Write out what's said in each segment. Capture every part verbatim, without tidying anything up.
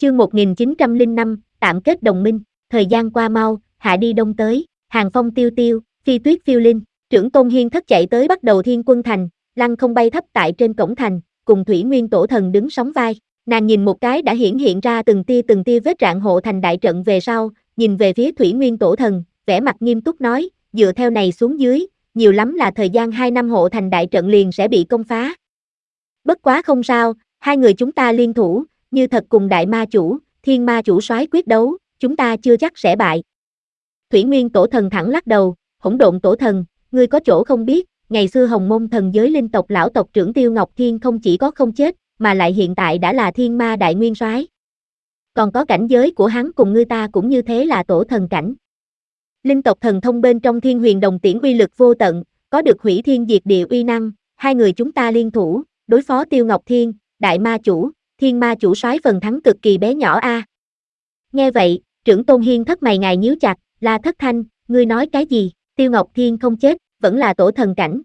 Chương một nghìn chín trăm lẻ năm, tạm kết đồng minh. Thời gian qua mau, hạ đi đông tới, hàng phong tiêu tiêu, phi tuyết phiêu linh. Trưởng Tôn Hiên Thất chạy tới bắt đầu Thiên Quân Thành, lăng không bay thấp tại trên cổng thành, cùng Thủy Nguyên Tổ Thần đứng sóng vai. Nàng nhìn một cái đã hiển hiện ra từng tia từng tia vết rạn hộ thành đại trận về sau, nhìn về phía Thủy Nguyên Tổ Thần, vẻ mặt nghiêm túc nói, dựa theo này xuống dưới, nhiều lắm là thời gian hai năm hộ thành đại trận liền sẽ bị công phá. Bất quá không sao, hai người chúng ta liên thủ, như thật cùng đại ma chủ, thiên ma chủ soái quyết đấu, chúng ta chưa chắc sẽ bại. Thủy Nguyên Tổ Thần thẳng lắc đầu, Hỗn Độn Tổ Thần, ngươi có chỗ không biết, ngày xưa Hồng Môn thần giới linh tộc lão tộc trưởng Tiêu Ngọc Thiên không chỉ có không chết, mà lại hiện tại đã là thiên ma đại nguyên soái. Còn có cảnh giới của hắn cùng ngươi ta cũng như thế là tổ thần cảnh. Linh tộc thần thông bên trong Thiên Huyền Đồng Tiễn uy lực vô tận, có được hủy thiên diệt địa uy năng, hai người chúng ta liên thủ, đối phó Tiêu Ngọc Thiên, đại ma chủ, thiên ma chủ soái phần thắng cực kỳ bé nhỏ a. À. Nghe vậy, Trưởng Tôn Hiên Thất mày ngài nhíu chặt, La Thất Thanh, ngươi nói cái gì? Tiêu Ngọc Thiên không chết, vẫn là tổ thần cảnh.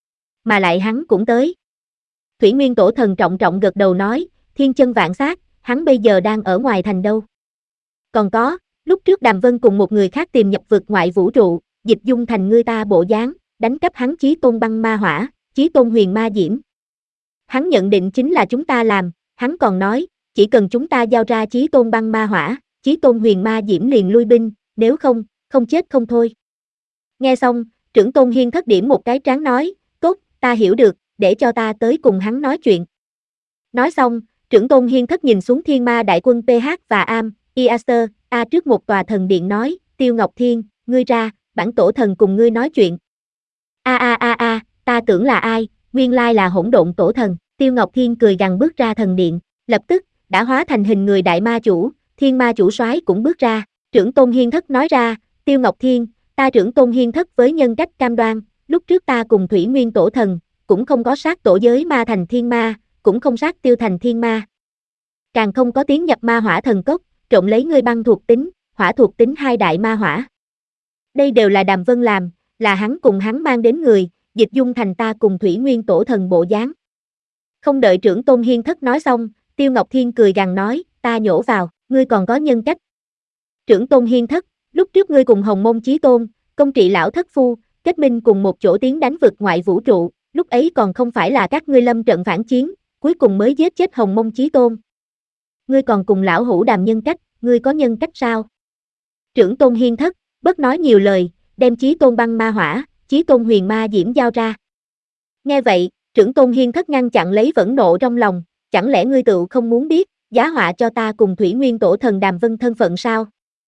Mà lại hắn cũng tới. Thủy Nguyên Tổ Thần trọng trọng gật đầu nói, thiên chân vạn sát, hắn bây giờ đang ở ngoài thành đâu. Còn có, lúc trước Đàm Vân cùng một người khác tìm nhập vực ngoại vũ trụ, dịch dung thành ngươi ta bộ dáng, đánh cắp hắn Chí Tôn băng ma hỏa, Chí Tôn huyền ma diễm. Hắn nhận định chính là chúng ta làm, hắn còn nói, chỉ cần chúng ta giao ra Chí Tôn băng ma hỏa, Chí Tôn huyền ma diễm liền lui binh, nếu không, không chết không thôi. Nghe xong, Trưởng Tôn Hiên Thất điểm một cái trán nói, tốt, ta hiểu được, để cho ta tới cùng hắn nói chuyện. Nói xong, Trưởng Tôn Hiên Thất nhìn xuống thiên ma đại quân pê hát và Am, Iaster, A trước một tòa thần điện nói, Tiêu Ngọc Thiên, ngươi ra, bản tổ thần cùng ngươi nói chuyện. A a a a, ta tưởng là ai, nguyên lai là Hỗn Độn Tổ Thần. Tiêu Ngọc Thiên cười gằn bước ra thần điện, lập tức, đã hóa thành hình người đại ma chủ, thiên ma chủ soái cũng bước ra. Trưởng Tôn Hiên Thất nói ra, Tiêu Ngọc Thiên, ta Trưởng Tôn Hiên Thất với nhân cách cam đoan, lúc trước ta cùng Thủy Nguyên Tổ Thần, cũng không có sát tổ giới ma thành thiên ma, cũng không sát tiêu thành thiên ma. Càng không có tiến nhập ma hỏa thần cốc, trộn lấy ngươi băng thuộc tính, hỏa thuộc tính hai đại ma hỏa. Đây đều là Đàm Vân làm, là hắn cùng hắn mang đến người, dịch dung thành ta cùng Thủy Nguyên Tổ Thần bộ dáng. Không đợi Trưởng Tôn Hiên Thất nói xong, Tiêu Ngọc Thiên cười gằn nói, ta nhổ vào, ngươi còn có nhân cách. Trưởng Tôn Hiên Thất, lúc trước ngươi cùng Hồng Môn Chí Tôn, công trị lão thất phu, kết minh cùng một chỗ tiến đánh vực ngoại vũ trụ, lúc ấy còn không phải là các ngươi lâm trận phản chiến, cuối cùng mới giết chết Hồng Môn Chí Tôn. Ngươi còn cùng lão hữu đàm nhân cách, ngươi có nhân cách sao? Trưởng Tôn Hiên Thất, bất nói nhiều lời, đem Chí Tôn băng ma hỏa, Chí Tôn huyền ma diễm giao ra. Nghe vậy, Trưởng Tôn Hiên Thất ngăn chặn lấy vẫn nộ trong lòng, chẳng lẽ ngươi tự không muốn biết, giá họa cho ta cùng Thủy Nguyên Tổ Thần Đàm Vân thân phận sao?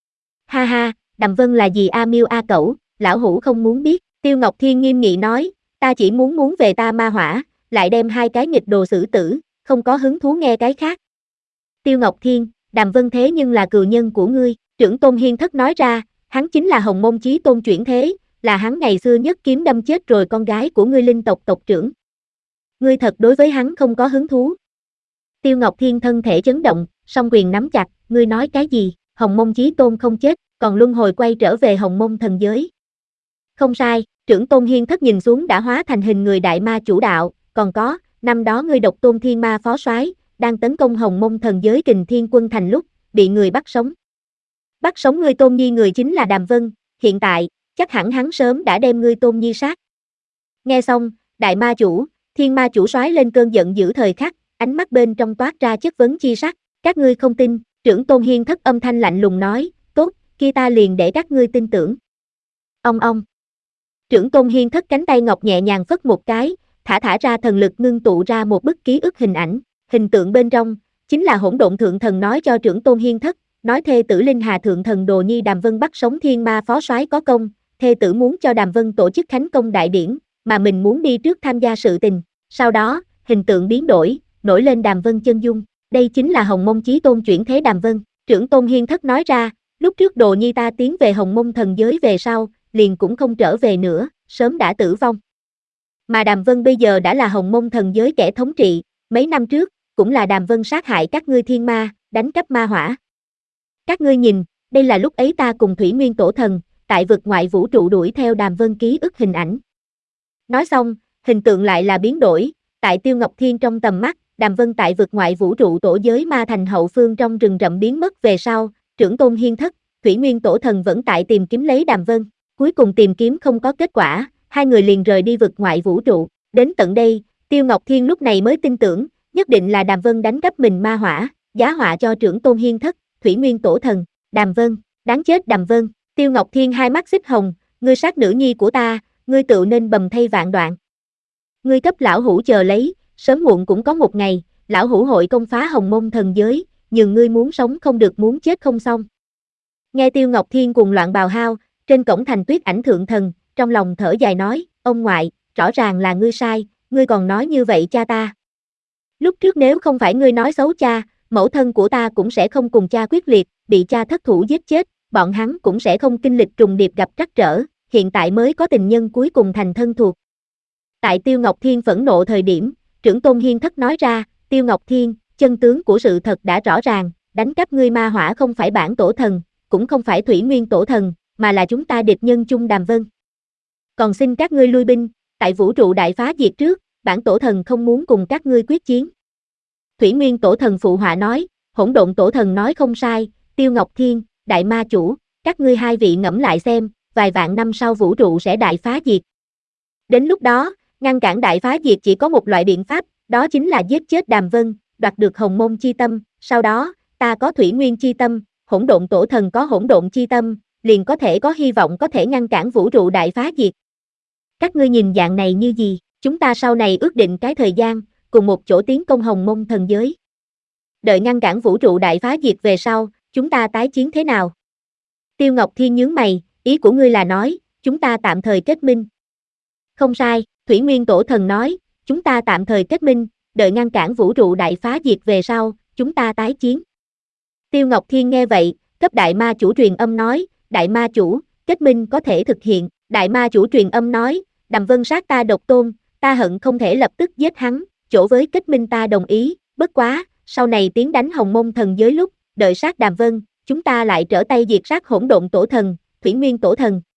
Ha ha, Đàm Vân là gì a miêu a cẩu, lão hữu không muốn biết. Tiêu Ngọc Thiên nghiêm nghị nói, ta chỉ muốn muốn về ta ma hỏa, lại đem hai cái nghịch đồ xử tử, không có hứng thú nghe cái khác. Tiêu Ngọc Thiên, Đàm Vân thế nhưng là cừu nhân của ngươi. Trưởng Tôn Hiên Thất nói ra, hắn chính là Hồng Môn Chí Tôn chuyển thế, là hắn ngày xưa nhất kiếm đâm chết rồi con gái của ngươi linh tộc tộc trưởng. Ngươi thật đối với hắn không có hứng thú. Tiêu Ngọc Thiên thân thể chấn động, song quyền nắm chặt, ngươi nói cái gì, Hồng Môn Chí Tôn không chết, còn luân hồi quay trở về Hồng Môn thần giới. Không sai, Trưởng Tôn Hiên Thất nhìn xuống đã hóa thành hình người đại ma chủ đạo, còn có, năm đó ngươi Độc Tôn Thiên Ma phó soái đang tấn công Hồng Môn thần giới Kình Thiên Quân thành lúc, bị người bắt sống. Bắt sống ngươi Tôn Nhi người chính là Đàm Vân, hiện tại, chắc hẳn hắn sớm đã đem ngươi Tôn Nhi sát. Nghe xong, đại ma chủ, thiên ma chủ soái lên cơn giận dữ thời khắc, ánh mắt bên trong toát ra chất vấn chi sắc, các ngươi không tin, Trưởng Tôn Hiên Thất âm thanh lạnh lùng nói, tốt, kia ta liền để các ngươi tin tưởng. Ông ông. Trưởng Tôn Hiên Thất cánh tay ngọc nhẹ nhàng phất một cái, thả thả ra thần lực ngưng tụ ra một bức ký ức hình ảnh, hình tượng bên trong, chính là Hỗn Độn Thượng Thần nói cho Trưởng Tôn Hiên Thất, nói thê tử Linh Hà Thượng Thần Đồ Nhi Đàm Vân bắt sống thiên ma phó soái có công, thê tử muốn cho Đàm Vân tổ chức khánh công đại điển, mà mình muốn đi trước tham gia sự tình, sau đó, hình tượng biến đổi, nổi lên Đàm Vân chân dung, đây chính là Hồng Môn Chí Tôn chuyển thế Đàm Vân. Trưởng Tôn Hiên Thất nói ra, lúc trước Đồ Nhi ta tiến về Hồng Môn thần giới về sau, liền cũng không trở về nữa, sớm đã tử vong. Mà Đàm Vân bây giờ đã là Hồng Môn thần giới kẻ thống trị, mấy năm trước, cũng là Đàm Vân sát hại các ngươi thiên ma, đánh cắp ma hỏa. Các ngươi nhìn, đây là lúc ấy ta cùng Thủy Nguyên Tổ Thần, tại vực ngoại vũ trụ đuổi theo Đàm Vân ký ức hình ảnh. Nói xong, hình tượng lại là biến đổi, tại Tiêu Ngọc Thiên trong tầm mắt, Đàm Vân tại vực ngoại vũ trụ tổ giới ma thành hậu phương trong rừng rậm biến mất về sau, trưởng tôn hiên thất, Thủy Nguyên Tổ Thần vẫn tại tìm kiếm lấy Đàm Vân. Cuối cùng tìm kiếm không có kết quả, hai người liền rời đi vực ngoại vũ trụ. Đến tận đây, Tiêu Ngọc Thiên lúc này mới tin tưởng, nhất định là Đàm Vân đánh cắp mình ma hỏa, giá họa cho trưởng tôn hiên thất, Thủy Nguyên Tổ Thần. Đàm Vân, đáng chết Đàm Vân. Tiêu Ngọc Thiên hai mắt xích hồng, ngươi sát nữ nhi của ta, ngươi tự nên bầm thây vạn đoạn. Ngươi cấp lão hủ chờ lấy, sớm muộn cũng có một ngày, lão hủ hội công phá hồng môn thần giới, nhưng ngươi muốn sống không được muốn chết không xong. Nghe Tiêu Ngọc Thiên cùng loạn bào hao, trên cổng thành Tuyết Ảnh thượng thần, trong lòng thở dài nói, ông ngoại, rõ ràng là ngươi sai, ngươi còn nói như vậy cha ta. Lúc trước nếu không phải ngươi nói xấu cha, mẫu thân của ta cũng sẽ không cùng cha quyết liệt, bị cha thất thủ giết chết, bọn hắn cũng sẽ không kinh lịch trùng điệp gặp trắc trở, hiện tại mới có tình nhân cuối cùng thành thân thuộc. Tại Tiêu Ngọc Thiên phẫn nộ thời điểm, trưởng tôn hiên thất nói ra, Tiêu Ngọc Thiên, chân tướng của sự thật đã rõ ràng, đánh cắp ngươi ma hỏa không phải bản tổ thần, cũng không phải Thủy Nguyên Tổ Thần, mà là chúng ta địch nhân chung Đàm Vân. Còn xin các ngươi lui binh, tại vũ trụ đại phá diệt trước, bản tổ thần không muốn cùng các ngươi quyết chiến. Thủy Nguyên Tổ Thần phụ họa nói, Hỗn Độn Tổ Thần nói không sai, Tiêu Ngọc Thiên, Đại Ma Chủ, các ngươi hai vị ngẫm lại xem, vài vạn năm sau vũ trụ sẽ đại phá diệt. Đến lúc đó, ngăn cản đại phá diệt chỉ có một loại biện pháp, đó chính là giết chết Đàm Vân, đoạt được Hồng Môn chi tâm, sau đó, ta có Thủy Nguyên chi tâm, Hỗn Độn Tổ Thần có Hỗn Độn chi tâm, liền có thể có hy vọng có thể ngăn cản vũ trụ đại phá diệt. Các ngươi nhìn dạng này như gì, chúng ta sau này ước định cái thời gian, cùng một chỗ tiến công Hồng Môn thần giới. Đợi ngăn cản vũ trụ đại phá diệt về sau, chúng ta tái chiến thế nào? Tiêu Ngọc Thiên nhướng mày, ý của ngươi là nói, chúng ta tạm thời kết minh. Không sai, Thủy Nguyên Tổ Thần nói, chúng ta tạm thời kết minh, đợi ngăn cản vũ trụ đại phá diệt về sau, chúng ta tái chiến. Tiêu Ngọc Thiên nghe vậy, cấp Đại Ma Chủ truyền âm nói, Đại Ma Chủ, kết minh có thể thực hiện. Đại Ma Chủ truyền âm nói, Đàm Vân sát ta độc tôn, ta hận không thể lập tức giết hắn, chỗ với kết minh ta đồng ý, bất quá, sau này tiến đánh Hồng Môn thần giới lúc, đợi sát Đàm Vân, chúng ta lại trở tay diệt sát Hỗn Độn Tổ Thần, Thủy Nguyên Tổ Thần.